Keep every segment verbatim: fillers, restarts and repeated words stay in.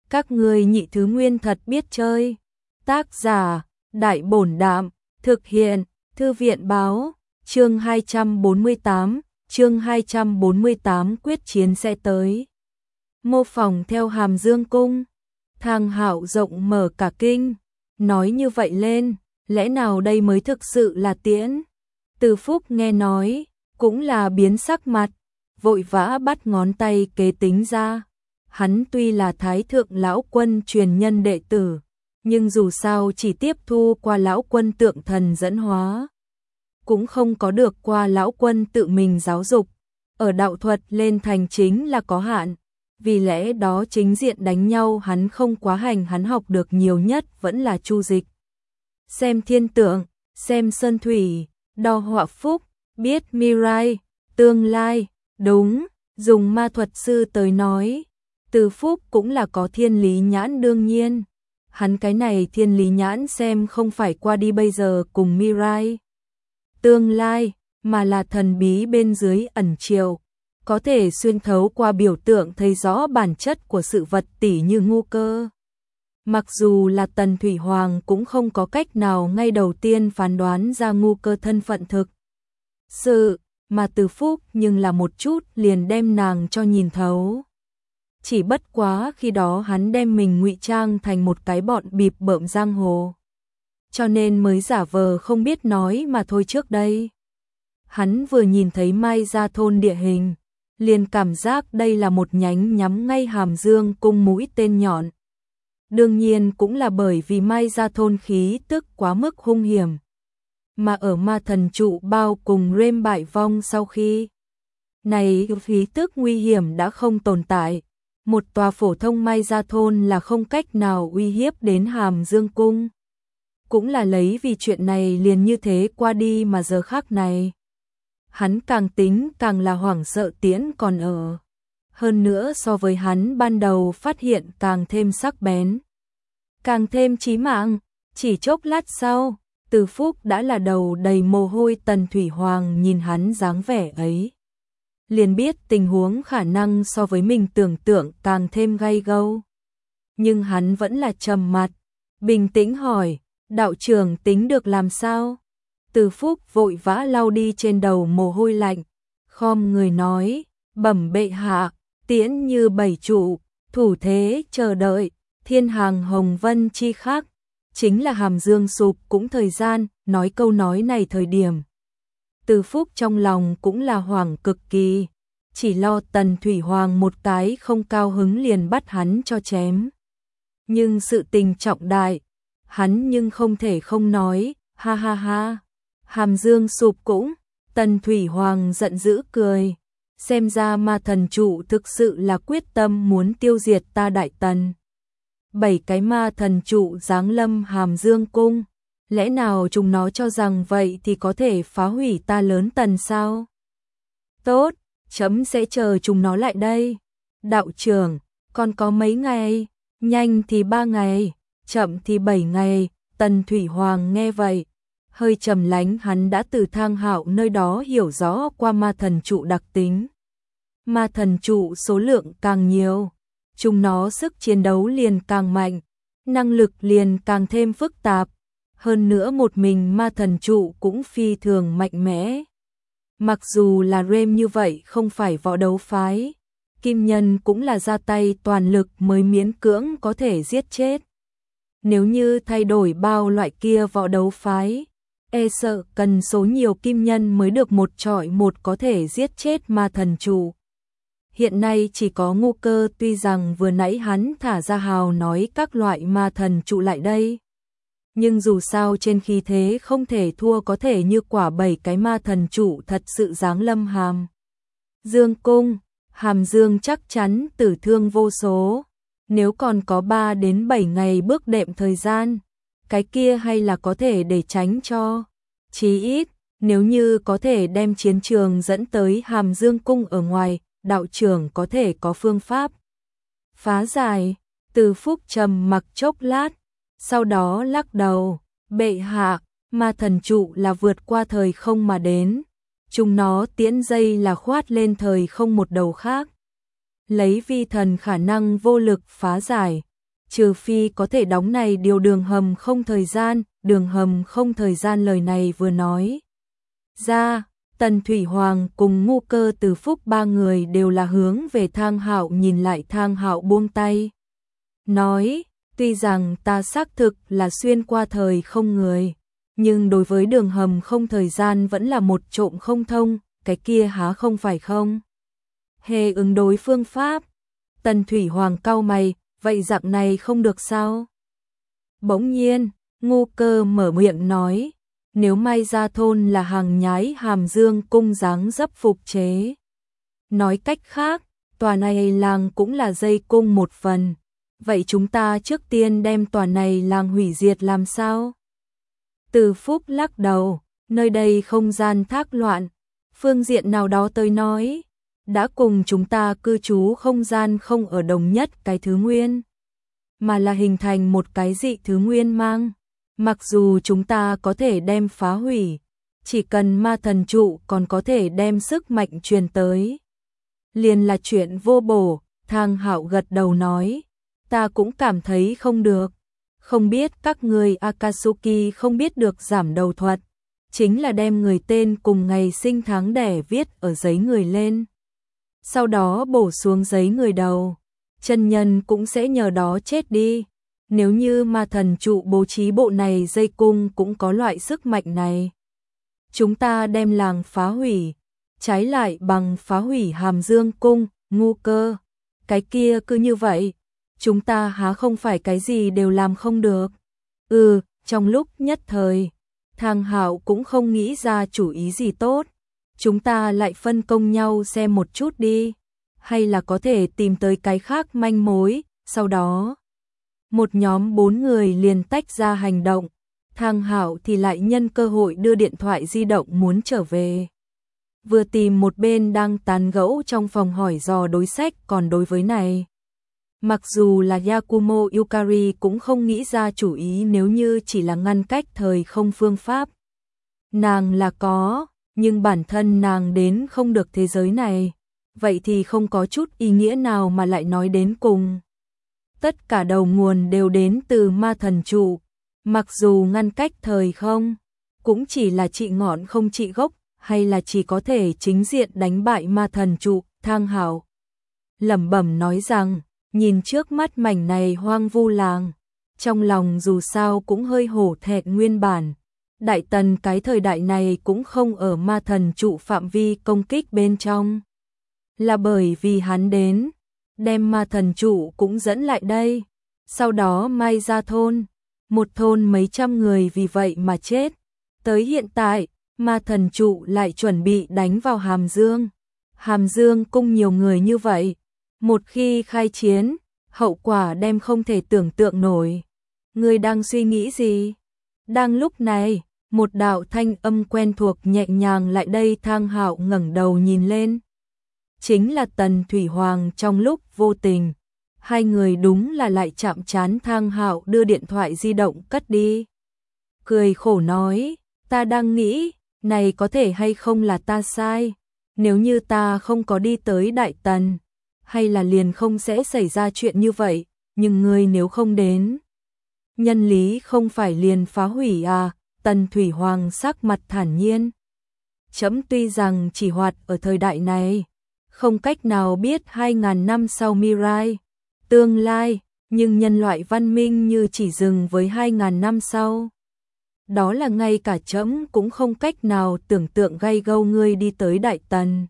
Các ngươi nhị thứ nguyên thật biết chơi. Tác giả, Đại Bổn Đạm, thực hiện, Thư viện Báo, chương hai trăm bốn mươi tám, chương hai trăm bốn mươi tám quyết chiến sẽ tới. Mô phỏng theo Hàm Dương cung, Thang Hạo rộng mở cả kinh, nói như vậy lên, lẽ nào đây mới thực sự là tiễn? Từ Phúc nghe nói, cũng là biến sắc mặt, vội vã bắt ngón tay kế tính ra. Hắn tuy là Thái Thượng Lão Quân truyền nhân đệ tử, nhưng dù sao chỉ tiếp thu qua Lão Quân tượng thần dẫn hóa, cũng không có được qua Lão Quân tự mình giáo dục. Ở đạo thuật lên thành chính là có hạn, vì lẽ đó chính diện đánh nhau hắn không quá hành, hắn học được nhiều nhất vẫn là chu dịch. Xem thiên tượng, xem sơn thủy, đo họa phúc, biết mirai, tương lai, đúng, dùng ma thuật sư tới nói. Từ Phúc cũng là có thiên lý nhãn đương nhiên. Hắn cái này thiên lý nhãn xem không phải qua đi bây giờ cùng mirai, tương lai, mà là thần bí bên dưới ẩn chiều. Có thể xuyên thấu qua biểu tượng thấy rõ bản chất của sự vật tỉ như ngu cơ. Mặc dù là Tần Thủy Hoàng cũng không có cách nào ngay đầu tiên phán đoán ra ngu cơ thân phận thực sự, mà Từ Phúc nhưng là một chút liền đem nàng cho nhìn thấu. Chỉ bất quá khi đó hắn đem mình ngụy trang thành một cái bọn bịp bợm giang hồ, cho nên mới giả vờ không biết nói mà thôi. Trước đây hắn vừa nhìn thấy Mai Gia thôn địa hình, liền cảm giác đây là một nhánh nhắm ngay Hàm Dương cung mũi tên nhọn. Đương nhiên cũng là bởi vì Mai Gia thôn khí tức quá mức hung hiểm, mà ở ma thần trụ bao cùng Rêm bại vong sau khi này khí tức nguy hiểm đã không tồn tại. Một tòa phổ thông Mai Gia thôn là không cách nào uy hiếp đến Hàm Dương cung. Cũng là lấy vì chuyện này liền như thế qua đi, mà giờ khắc này hắn càng tính càng là hoảng sợ tiễn còn ở. Hơn nữa so với hắn ban đầu phát hiện càng thêm sắc bén, càng thêm chí mạng. Chỉ chốc lát sau, Từ Phúc đã là đầu đầy mồ hôi. Tần Thủy Hoàng nhìn hắn dáng vẻ ấy, liền biết tình huống khả năng so với mình tưởng tượng càng thêm gay gâu. Nhưng hắn vẫn là trầm mặt, bình tĩnh hỏi, đạo trưởng tính được làm sao? Từ Phúc vội vã lau đi trên đầu mồ hôi lạnh, khom người nói, bẩm bệ hạ, tiễn như bảy trụ, thủ thế chờ đợi, thiên hàng hồng vân chi khác, chính là Hàm Dương sụp cũng thời gian. Nói câu nói này thời điểm, Từ Phúc trong lòng cũng là hoảng cực kỳ, chỉ lo Tần Thủy Hoàng một cái không cao hứng liền bắt hắn cho chém. Nhưng sự tình trọng đại, hắn nhưng không thể không nói, ha ha ha. Hàm Dương sụp cũng, Tần Thủy Hoàng giận dữ cười, xem ra ma thần trụ thực sự là quyết tâm muốn tiêu diệt ta Đại Tần. Bảy cái ma thần trụ giáng lâm Hàm Dương cung, lẽ nào chúng nó cho rằng vậy thì có thể phá hủy ta lớn Tần sao? Tốt, chấm sẽ chờ chúng nó lại đây. Đạo trưởng, còn có mấy ngày? Nhanh thì ba ngày, chậm thì bảy ngày. Tần Thủy Hoàng nghe vậy, hơi trầm lánh. Hắn đã từ Thang Hạo nơi đó hiểu rõ qua ma thần trụ đặc tính. Ma thần trụ số lượng càng nhiều, chúng nó sức chiến đấu liền càng mạnh, năng lực liền càng thêm phức tạp. Hơn nữa một mình ma thần trụ cũng phi thường mạnh mẽ. Mặc dù là Rêm như vậy không phải võ đấu phái, Kim Nhân cũng là ra tay toàn lực mới miễn cưỡng có thể giết chết. Nếu như thay đổi bao loại kia võ đấu phái, e sợ cần số nhiều Kim Nhân mới được một trọi một có thể giết chết ma thần trụ. Hiện nay chỉ có ngu cơ, tuy rằng vừa nãy hắn thả ra hào nói các loại ma thần trụ lại đây, nhưng dù sao trên khí thế không thể thua, có thể như quả bảy cái ma thần trụ thật sự giáng lâm Hàm Dương cung, Hàm Dương chắc chắn tử thương vô số. Nếu còn có ba đến bảy ngày bước đệm thời gian, cái kia hay là có thể để tránh cho. Chí ít, nếu như có thể đem chiến trường dẫn tới Hàm Dương cung ở ngoài, đạo trưởng có thể có phương pháp phá giải. Từ Phúc trầm mặc chốc lát, sau đó lắc đầu, bệ hạ, ma thần trụ là vượt qua thời không mà đến, chúng nó tiễn dây là khoát lên thời không một đầu khác. Lấy vi thần khả năng vô lực phá giải, trừ phi có thể đóng này điều đường hầm không thời gian, đường hầm không thời gian lời này vừa nói ra, Tần Thủy Hoàng cùng Ngu Cơ Từ Phúc ba người đều là hướng về Thang Hạo nhìn lại. Thang Hạo buông tay, nói, tuy rằng ta xác thực là xuyên qua thời không người, nhưng đối với đường hầm không thời gian vẫn là một trộm không thông, cái kia há không phải không? Hề ứng đối phương pháp. Tần Thủy Hoàng cau mày, vậy dạng này không được sao? Bỗng nhiên, Ngu Cơ mở miệng nói, nếu Mai Gia Thôn là hàng nhái Hàm Dương cung dáng dấp phục chế. Nói cách khác, tòa này làng cũng là dây cung một phần. Vậy chúng ta trước tiên đem tòa này làng hủy diệt làm sao? Từ Phúc lắc đầu, nơi đây không gian thác loạn. Phương diện nào đó tới nói, đã cùng chúng ta cư trú không gian không ở đồng nhất cái thứ nguyên, mà là hình thành một cái dị thứ nguyên mang. Mặc dù chúng ta có thể đem phá hủy, chỉ cần ma thần trụ còn có thể đem sức mạnh truyền tới, liền là chuyện vô bổ. Thang Hạo gật đầu nói, ta cũng cảm thấy không được. Không biết các người Akatsuki không biết được giảm đầu thuật, chính là đem người tên cùng ngày sinh tháng đẻ viết ở giấy người lên, sau đó bổ xuống giấy người đầu, chân nhân cũng sẽ nhờ đó chết đi. Nếu như ma thần trụ bố trí bộ này dây cung cũng có loại sức mạnh này, chúng ta đem làng phá hủy, trái lại bằng phá hủy Hàm Dương cung. Ngu Cơ, cái kia cứ như vậy, chúng ta há không phải cái gì đều làm không được? Ừ, trong lúc nhất thời, Thang Hạo cũng không nghĩ ra chủ ý gì tốt. Chúng ta lại phân công nhau xem một chút đi, hay là có thể tìm tới cái khác manh mối. Sau đó, một nhóm bốn người liền tách ra hành động. Thang Hạo thì lại nhân cơ hội đưa điện thoại di động muốn trở về. Vừa tìm một bên đang tán gẫu trong phòng hỏi dò đối sách. Còn đối với này, mặc dù là Yakumo Yukari cũng không nghĩ ra chủ ý. Nếu như chỉ là ngăn cách thời không phương pháp, nàng là có, nhưng bản thân nàng đến không được thế giới này, vậy thì không có chút ý nghĩa nào mà lại nói đến cùng. Tất cả đầu nguồn đều đến từ ma thần trụ, mặc dù ngăn cách thời không, cũng chỉ là trị ngọn không trị gốc, hay là chỉ có thể chính diện đánh bại ma thần trụ. Thang Hạo lẩm bẩm nói rằng, nhìn trước mắt mảnh này hoang vu làng, trong lòng dù sao cũng hơi hổ thẹn. Nguyên bản, Đại Tần cái thời đại này cũng không ở ma thần trụ phạm vi công kích bên trong, là bởi vì hắn đến, đem ma thần trụ cũng dẫn lại đây. Sau đó Mai Gia Thôn, một thôn mấy trăm người vì vậy mà chết. Tới hiện tại, ma thần trụ lại chuẩn bị đánh vào Hàm Dương. Hàm Dương cung nhiều người như vậy, một khi khai chiến, hậu quả đem không thể tưởng tượng nổi. Ngươi đang suy nghĩ gì? Đang lúc này, một đạo thanh âm quen thuộc nhẹ nhàng lại đây. Thang Hạo ngẩng đầu nhìn lên, chính là Tần Thủy Hoàng. Trong lúc vô tình, hai người đúng là lại chạm trán. Thang Hạo đưa điện thoại di động cất đi, cười khổ nói, ta đang nghĩ, này có thể hay không là ta sai. Nếu như ta không có đi tới Đại Tần, hay là liền không sẽ xảy ra chuyện như vậy. Nhưng ngươi nếu không đến, nhân lý không phải liền phá hủy à? Tần Thủy Hoàng sắc mặt thản nhiên, chấm tuy rằng chỉ hoạt ở thời đại này, không cách nào biết hai ngàn năm sau Mirai, tương lai, nhưng nhân loại văn minh như chỉ dừng với hai ngàn năm sau. Đó là ngay cả chấm cũng không cách nào tưởng tượng. Gay gâu ngươi đi tới Đại Tần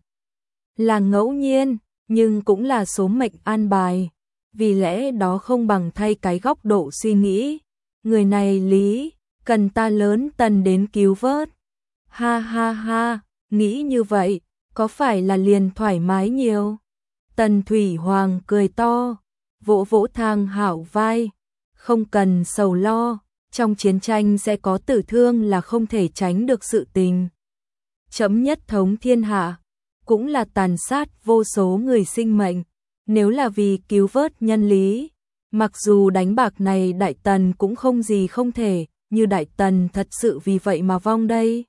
là ngẫu nhiên, nhưng cũng là số mệnh an bài. Vì lẽ đó không bằng thay cái góc độ suy nghĩ, người này lý, cần ta lớn Tần đến cứu vớt. Ha ha ha, nghĩ như vậy, có phải là liền thoải mái nhiều? Tần Thủy Hoàng cười to, vỗ vỗ Thang Hạo vai, không cần sầu lo, trong chiến tranh sẽ có tử thương là không thể tránh được sự tình. Chấm nhất thống thiên hạ, cũng là tàn sát vô số người sinh mệnh, nếu là vì cứu vớt nhân lý, mặc dù đánh bạc này Đại Tần cũng không gì không thể, như Đại Tần thật sự vì vậy mà vong đây.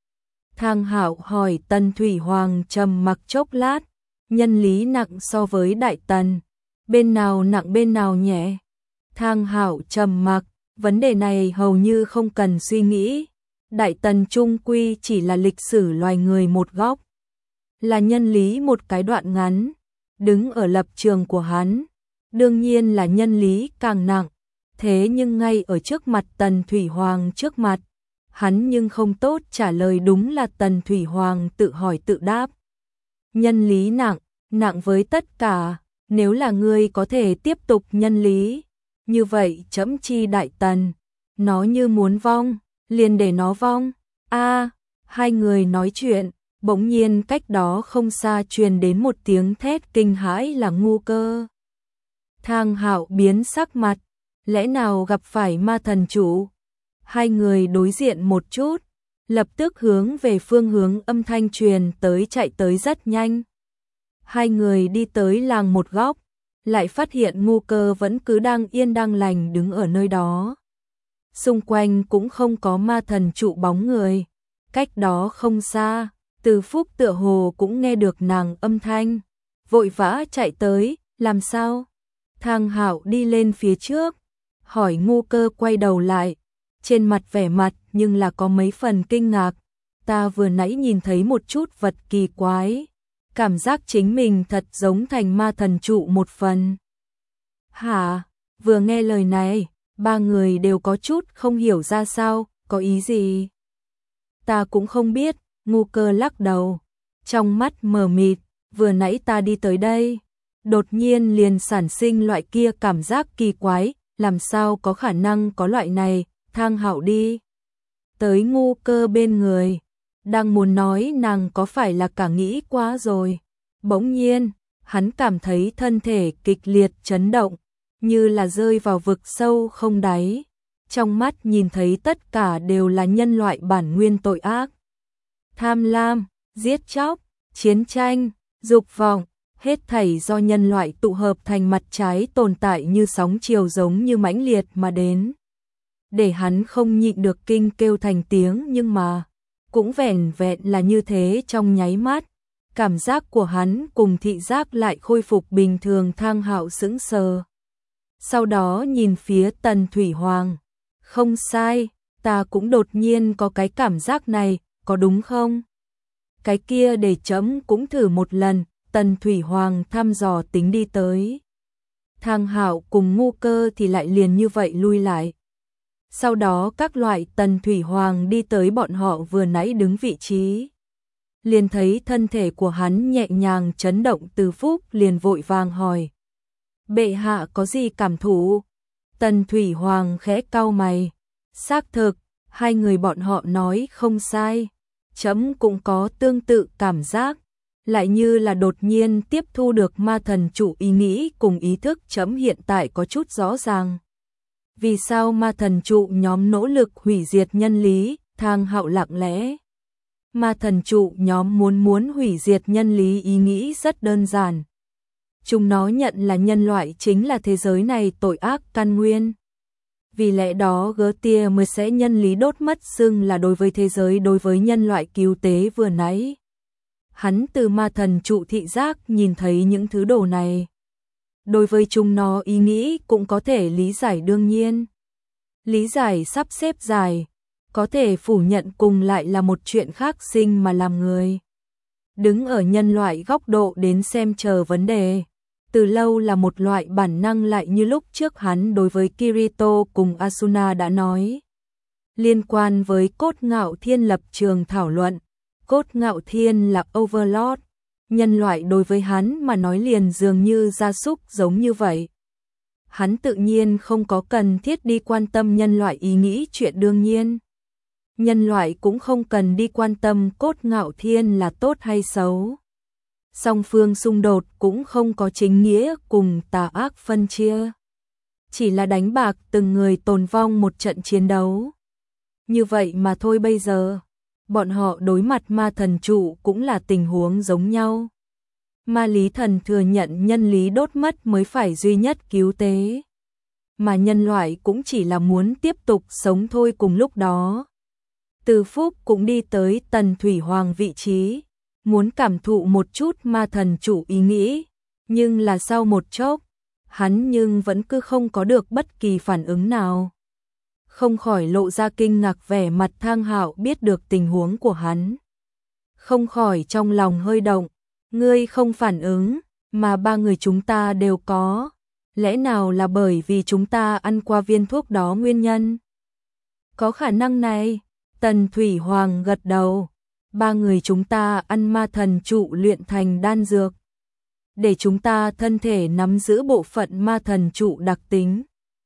Thang Hạo hỏi. Tần Thủy Hoàng trầm mặc chốc lát, nhân lý nặng so với Đại Tần, bên nào nặng bên nào nhẹ? Thang Hạo trầm mặc, vấn đề này hầu như không cần suy nghĩ. Đại Tần trung quy chỉ là lịch sử loài người một góc, là nhân lý một cái đoạn ngắn, đứng ở lập trường của hắn, đương nhiên là nhân lý càng nặng, thế nhưng ngay ở trước mặt Tần Thủy Hoàng trước mặt, hắn nhưng không tốt trả lời, đúng là Tần Thủy Hoàng tự hỏi tự đáp. Nhân lý nặng, nặng với tất cả, nếu là ngươi có thể tiếp tục nhân lý, như vậy chấm chi Đại Tần, nó như muốn vong, liền để nó vong. A, hai người nói chuyện, bỗng nhiên cách đó không xa truyền đến một tiếng thét kinh hãi, là Ngu Cơ. Thang Hạo biến sắc mặt, lẽ nào gặp phải ma thần chủ? Hai người đối diện một chút, lập tức hướng về phương hướng âm thanh truyền tới chạy tới rất nhanh. Hai người đi tới làng một góc, lại phát hiện Ngu Cơ vẫn cứ đang yên đang lành đứng ở nơi đó. Xung quanh cũng không có ma thần trụ bóng người, cách đó không xa, Từ Phúc tựa hồ cũng nghe được nàng âm thanh, vội vã chạy tới, làm sao? Thang Hạo đi lên phía trước, hỏi Ngu Cơ quay đầu lại, trên mặt vẻ mặt nhưng là có mấy phần kinh ngạc, ta vừa nãy nhìn thấy một chút vật kỳ quái, cảm giác chính mình thật giống thành ma thần trụ một phần. Hả? Vừa nghe lời này, ba người đều có chút không hiểu ra sao, có ý gì? Ta cũng không biết, Ngu Cơ lắc đầu, trong mắt mờ mịt, vừa nãy ta đi tới đây, đột nhiên liền sản sinh loại kia cảm giác kỳ quái, làm sao có khả năng có loại này? Thang Hạo đi tới Ngu Cơ bên người, đang muốn nói nàng có phải là cả nghĩ quá rồi. Bỗng nhiên, hắn cảm thấy thân thể kịch liệt chấn động, như là rơi vào vực sâu không đáy. Trong mắt nhìn thấy tất cả đều là nhân loại bản nguyên tội ác. Tham lam, giết chóc, chiến tranh, dục vọng, hết thảy do nhân loại tụ hợp thành mặt trái tồn tại như sóng chiều giống như mãnh liệt mà đến. Để hắn không nhịn được kinh kêu thành tiếng, nhưng mà cũng vẻn vẹn là như thế trong nháy mắt, cảm giác của hắn cùng thị giác lại khôi phục bình thường. Thang Hạo sững sờ, sau đó nhìn phía Tần Thủy Hoàng, không sai, ta cũng đột nhiên có cái cảm giác này, có đúng không? Cái kia để chấm cũng thử một lần. Tần Thủy Hoàng thăm dò tính đi tới. Thang Hạo cùng Ngu Cơ thì lại liền như vậy lui lại. Sau đó các loại Tần Thủy Hoàng đi tới bọn họ vừa nãy đứng vị trí, liền thấy thân thể của hắn nhẹ nhàng chấn động. Từ Phúc liền vội vàng hỏi, bệ hạ có gì cảm thụ? Tần Thủy Hoàng khẽ cau mày, xác thực, hai người bọn họ nói không sai, chấm cũng có tương tự cảm giác, lại như là đột nhiên tiếp thu được ma thần chủ ý nghĩ cùng ý thức. Chấm hiện tại có chút rõ ràng vì sao ma thần trụ nhóm nỗ lực hủy diệt nhân lý. Thang Hạo lặng lẽ, ma thần trụ nhóm muốn muốn hủy diệt nhân lý ý nghĩ rất đơn giản, chúng nó nhận là nhân loại chính là thế giới này tội ác căn nguyên, vì lẽ đó Gertier mới sẽ nhân lý đốt mất, xưng là đối với thế giới, đối với nhân loại cứu tế. Vừa nãy hắn từ ma thần trụ thị giác nhìn thấy những thứ đồ này, đối với chúng nó ý nghĩ cũng có thể lý giải, đương nhiên lý giải sắp xếp dài, có thể phủ nhận cùng lại là một chuyện khác. Sinh mà làm người, đứng ở nhân loại góc độ đến xem chờ vấn đề, từ lâu là một loại bản năng, lại như lúc trước hắn đối với Kirito cùng Asuna đã nói. Liên quan với Cốt Ngạo Thiên lập trường thảo luận, Cốt Ngạo Thiên là Overlord, nhân loại đối với hắn mà nói liền dường như gia súc giống như vậy. Hắn tự nhiên không có cần thiết đi quan tâm nhân loại ý nghĩ, chuyện đương nhiên. Nhân loại cũng không cần đi quan tâm Cốt Ngạo Thiên là tốt hay xấu. Song phương xung đột cũng không có chính nghĩa cùng tà ác phân chia, chỉ là đánh bạc từng người tồn vong một trận chiến đấu. Như vậy mà thôi. Bây giờ bọn họ đối mặt ma thần trụ cũng là tình huống giống nhau. Ma lý thần thừa nhận nhân lý đốt mất mới phải duy nhất cứu tế, mà nhân loại cũng chỉ là muốn tiếp tục sống thôi. Cùng lúc đó, Từ Phúc cũng đi tới Tần Thủy Hoàng vị trí, muốn cảm thụ một chút ma thần chủ ý nghĩ, nhưng là sau một chốc, hắn nhưng vẫn cứ không có được bất kỳ phản ứng nào. Không khỏi lộ ra kinh ngạc vẻ mặt Thang Hạo biết được tình huống của hắn. Không khỏi trong lòng hơi động, ngươi không phản ứng, mà ba người chúng ta đều có. Lẽ nào là bởi vì chúng ta ăn qua viên thuốc đó nguyên nhân? Có khả năng này, Tần Thủy Hoàng gật đầu. Ba người chúng ta ăn ma thần trụ luyện thành đan dược, để chúng ta thân thể nắm giữ bộ phận ma thần trụ đặc tính.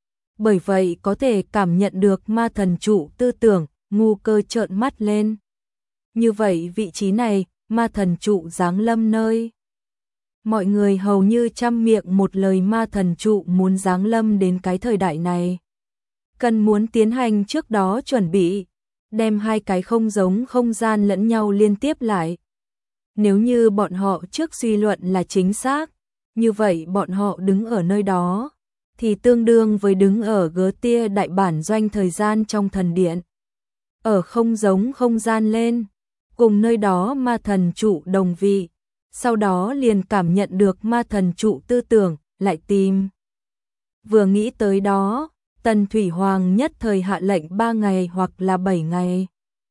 Bởi vậy có thể cảm nhận được ma thần trụ tư tưởng, ngu cơ trợn mắt lên. Như vậy vị trí này, ma thần trụ giáng lâm nơi. Mọi người hầu như trăm miệng một lời ma thần trụ muốn giáng lâm đến cái thời đại này. Cần muốn tiến hành trước đó chuẩn bị, đem hai cái không giống không gian lẫn nhau liên tiếp lại. Nếu như bọn họ trước suy luận là chính xác, như vậy bọn họ đứng ở nơi đó, thì tương đương với đứng ở gớ tia đại bản doanh thời gian trong thần điện. Ở không giống không gian lên, cùng nơi đó ma thần trụ đồng vị, sau đó liền cảm nhận được ma thần trụ tư tưởng, lại tìm. Vừa nghĩ tới đó, Tần Thủy Hoàng nhất thời hạ lệnh ba ngày hoặc là bảy ngày.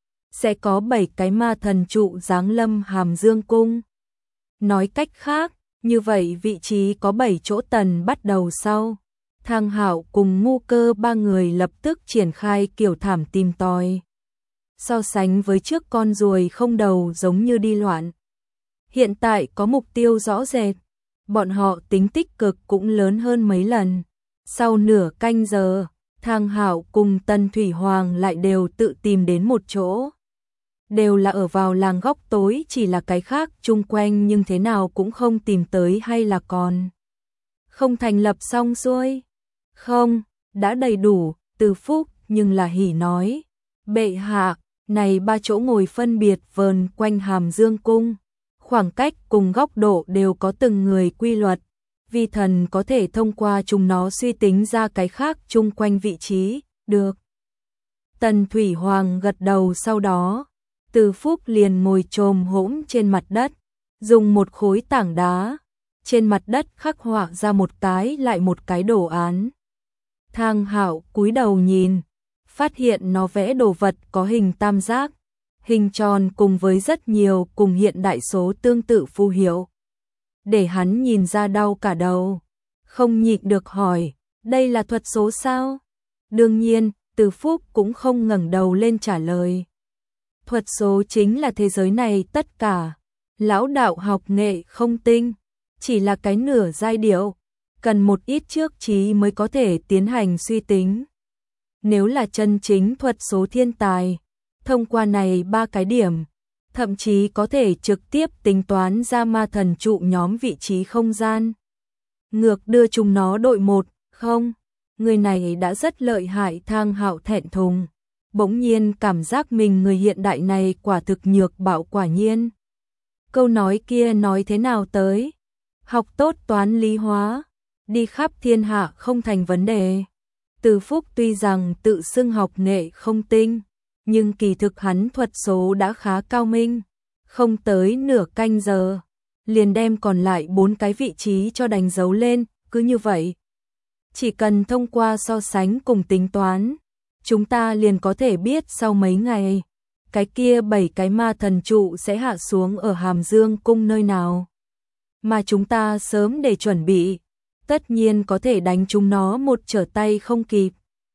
Sẽ có bảy cái ma thần trụ giáng lâm Hàm Dương Cung. Nói cách khác, như vậy vị trí có bảy chỗ tần bắt đầu sau. Thang Hạo cùng ngu cơ ba người lập tức triển khai kiểu thảm tìm tòi. So sánh với trước con ruồi không đầu giống như đi loạn. Hiện tại có mục tiêu rõ rệt, bọn họ tính tích cực cũng lớn hơn mấy lần. Sau nửa canh giờ, Thang Hạo cùng Tần Thủy Hoàng lại đều tự tìm đến một chỗ. Đều là ở vào làng góc tối, chỉ là cái khác chung quanh nhưng thế nào cũng không tìm tới, hay là còn không thành lập xong xuôi. Không, đã đầy đủ. Từ Phúc nhưng là hỉ nói, bệ hạ, này ba chỗ ngồi phân biệt vờn quanh Hàm Dương Cung, khoảng cách cùng góc độ đều có từng người quy luật, vi thần có thể thông qua chúng nó suy tính ra cái khác chung quanh vị trí. Được. Tần Thủy Hoàng gật đầu, sau đó Từ Phúc liền ngồi chồm hổm trên mặt đất, dùng một khối tảng đá trên mặt đất khắc họa ra một cái lại một cái đồ án. Thang Hạo cúi đầu nhìn, phát hiện nó vẽ đồ vật có hình tam giác, hình tròn cùng với rất nhiều cùng hiện đại số tương tự phù hiệu. Để hắn nhìn ra đau cả đầu, không nhịn được hỏi, đây là thuật số sao? Đương nhiên, Từ Phúc cũng không ngẩng đầu lên trả lời. Thuật số chính là thế giới này tất cả. Lão đạo học nghệ không tinh, chỉ là cái nửa giai điệu, cần một ít trước trí mới có thể tiến hành suy tính. Nếu là chân chính thuật số thiên tài, thông qua này ba cái điểm, thậm chí có thể trực tiếp tính toán ra ma thần trụ nhóm vị trí không gian. Ngược đưa chúng nó đội một, không, người này đã rất lợi hại. Thang Hạo thẹn thùng, bỗng nhiên cảm giác mình người hiện đại này quả thực nhược bạo quả nhiên. Câu nói kia nói thế nào tới? Học tốt toán lý hóa, đi khắp thiên hạ không thành vấn đề. Từ Phúc tuy rằng tự xưng học nghệ không tinh, nhưng kỳ thực hắn thuật số đã khá cao minh. Không tới nửa canh giờ, liền đem còn lại bốn cái vị trí cho đánh dấu lên. Cứ như vậy, chỉ cần thông qua so sánh cùng tính toán, chúng ta liền có thể biết sau mấy ngày, cái kia bảy cái ma thần trụ sẽ hạ xuống ở Hàm Dương Cung nơi nào. Mà chúng ta sớm để chuẩn bị, tất nhiên có thể đánh chúng nó một trở tay không kịp.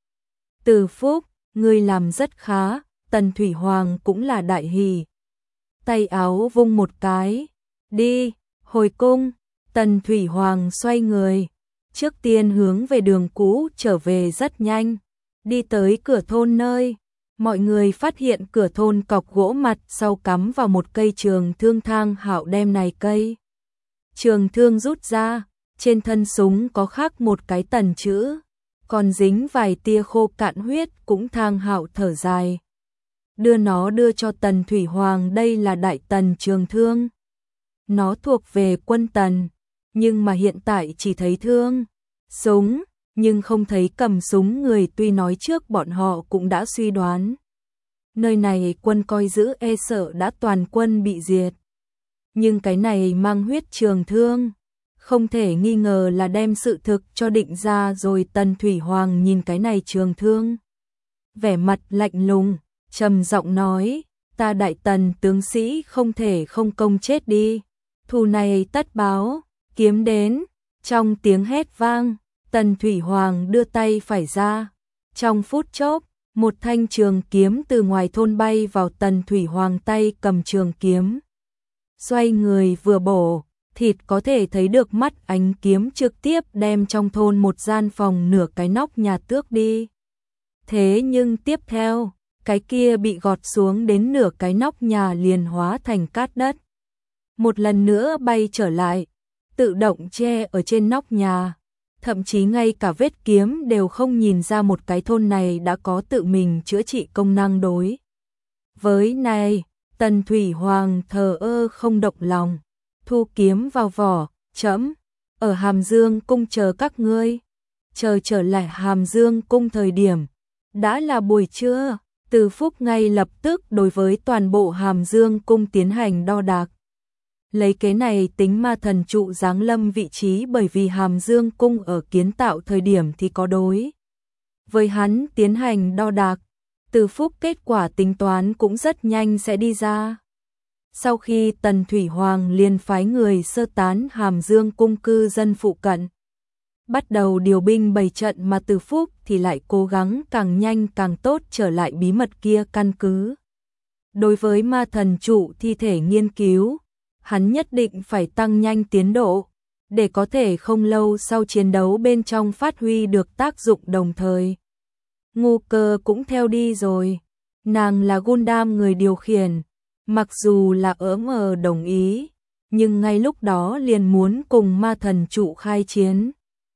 Từ Phúc, ngươi làm rất khá. Tần Thủy Hoàng cũng là đại hỉ, tay áo vung một cái, đi, hồi cung. Tần Thủy Hoàng xoay người, trước tiên hướng về đường cũ trở về rất nhanh, đi tới cửa thôn nơi. Mọi người phát hiện cửa thôn cọc gỗ mặt sau cắm vào một cây trường thương. Thang Hạo đem này cây trường thương rút ra, trên thân súng có khắc một cái tần chữ, còn dính vài tia khô cạn huyết. Cũng Thang Hạo thở dài, đưa nó đưa cho Tần Thủy Hoàng. Đây là đại tần trường thương, nó thuộc về quân Tần, nhưng mà hiện tại chỉ thấy thương, súng, nhưng không thấy cầm súng người. Tuy nói trước bọn họ cũng đã suy đoán, nơi này quân coi giữ e sợ đã toàn quân bị diệt, nhưng cái này mang huyết trường thương, không thể nghi ngờ là đem sự thực cho định ra rồi. Tần Thủy Hoàng nhìn cái này trường thương, vẻ mặt lạnh lùng, trầm giọng nói, ta Đại Tần tướng sĩ không thể không công chết đi, thù này tất báo, kiếm đến. Trong tiếng hét vang, Tần Thủy Hoàng đưa tay phải ra, trong phút chốc, một thanh trường kiếm từ ngoài thôn bay vào. Tần Thủy Hoàng tay cầm trường kiếm, xoay người vừa bổ, thịt có thể thấy được mắt ánh kiếm trực tiếp đem trong thôn một gian phòng nửa cái nóc nhà tước đi. Thế nhưng tiếp theo, cái kia bị gọt xuống đến nửa cái nóc nhà liền hóa thành cát đất. Một lần nữa bay trở lại, tự động che ở trên nóc nhà. Thậm chí ngay cả vết kiếm đều không nhìn ra một cái thôn này đã có tự mình chữa trị công năng đối. Với này, Tần Thủy Hoàng thờ ơ không động lòng, thu kiếm vào vỏ, trẫm ở Hàm Dương cung chờ các ngươi. Chờ trở lại Hàm Dương cung thời điểm, đã là buổi trưa. Từ Phúc ngay lập tức đối với toàn bộ Hàm Dương cung tiến hành đo đạc. Lấy kế này tính ma thần trụ giáng lâm vị trí, bởi vì Hàm Dương cung ở kiến tạo thời điểm thì có đối với hắn tiến hành đo đạc. Từ Phúc kết quả tính toán cũng rất nhanh sẽ đi ra. Sau khi Tần Thủy Hoàng liền phái người sơ tán Hàm Dương cung cư dân phụ cận, bắt đầu điều binh bày trận, mà Từ Phúc thì lại cố gắng càng nhanh càng tốt trở lại bí mật kia căn cứ. Đối với ma thần trụ thi thể nghiên cứu, hắn nhất định phải tăng nhanh tiến độ, để có thể không lâu sau chiến đấu bên trong phát huy được tác dụng đồng thời. Ngu Cơ cũng theo đi rồi, nàng là Gundam người điều khiển, mặc dù là ớm ờ đồng ý, nhưng ngay lúc đó liền muốn cùng ma thần trụ khai chiến.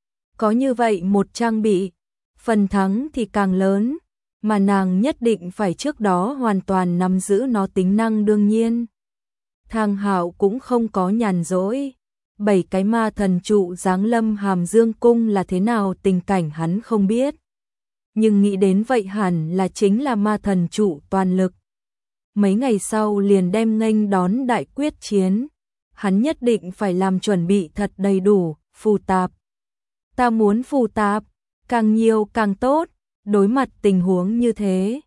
Có như vậy một trang bị, phần thắng thì càng lớn, mà nàng nhất định phải trước đó hoàn toàn nắm giữ nó tính năng. Đương nhiên, Thang Hạo cũng không có nhàn rỗi. Bảy cái ma thần trụ giáng lâm Hàm Dương cung là thế nào tình cảnh hắn không biết, nhưng nghĩ đến vậy hẳn là chính là ma thần trụ toàn lực. Mấy ngày sau liền đem nghênh đón đại quyết chiến, hắn nhất định phải làm chuẩn bị thật đầy đủ. Phù tạp, ta muốn phù tạp, càng nhiều càng tốt. Đối mặt tình huống như thế,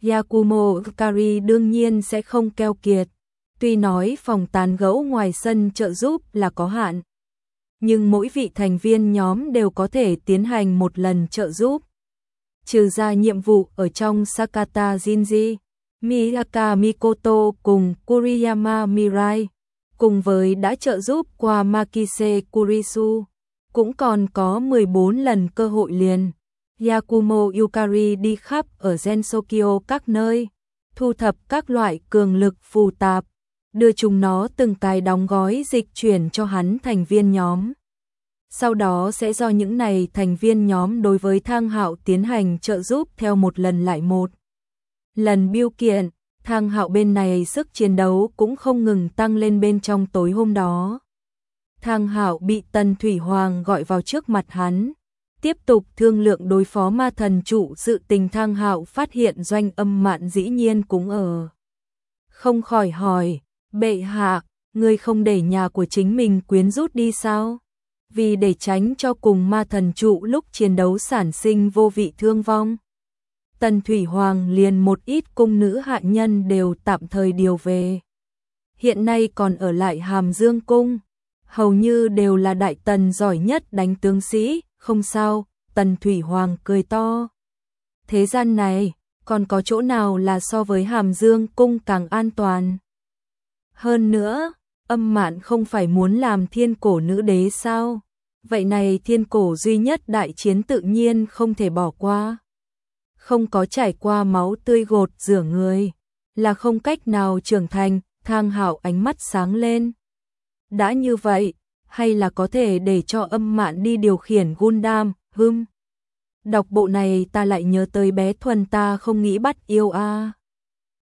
Yakumo Kari đương nhiên sẽ không keo kiệt. Tuy nói phòng tán gẫu ngoài sân trợ giúp là có hạn, nhưng mỗi vị thành viên nhóm đều có thể tiến hành một lần trợ giúp. Trừ ra nhiệm vụ ở trong Sakata Jinji, Miyaka Mikoto cùng Kuriyama Mirai, cùng với đã trợ giúp qua Makise Kurisu, cũng còn có mười bốn lần cơ hội liền. Yakumo Yukari đi khắp ở Gensokyo các nơi, thu thập các loại cường lực phù tạp, đưa chúng nó từng cái đóng gói dịch chuyển cho hắn thành viên nhóm. Sau đó sẽ do những này thành viên nhóm đối với Thang Hạo tiến hành trợ giúp theo một lần lại một lần biêu kiện. Thang Hạo bên này sức chiến đấu cũng không ngừng tăng lên. Bên trong tối hôm đó, Thang Hạo bị Tần Thủy Hoàng gọi vào trước mặt hắn, tiếp tục thương lượng đối phó ma thần trụ sự tình. Thang Hạo phát hiện Doanh Âm Mạn dĩ nhiên cũng ở, không khỏi hỏi, bệ hạ, ngươi không để nhà của chính mình quyến rút đi sao? Vì để tránh cho cùng ma thần trụ lúc chiến đấu sản sinh vô vị thương vong, Tần Thủy Hoàng liền một ít cung nữ hạ nhân đều tạm thời điều về. Hiện nay còn ở lại Hàm Dương cung, hầu như đều là Đại Tần giỏi nhất đánh tướng sĩ. Không sao, Tần Thủy Hoàng cười to. Thế gian này, còn có chỗ nào là so với Hàm Dương cung càng an toàn? Hơn nữa, Âm Mạn không phải muốn làm thiên cổ nữ đế sao? Vậy này thiên cổ duy nhất đại chiến tự nhiên không thể bỏ qua. Không có trải qua máu tươi gột rửa người, là không cách nào trưởng thành. Thang Hạo ánh mắt sáng lên. Đã như vậy, hay là có thể để cho Âm Mạn đi điều khiển Gundam. Hừm. Đọc bộ này ta lại nhớ tới bé Thuần ta không nghĩ bắt yêu a. À.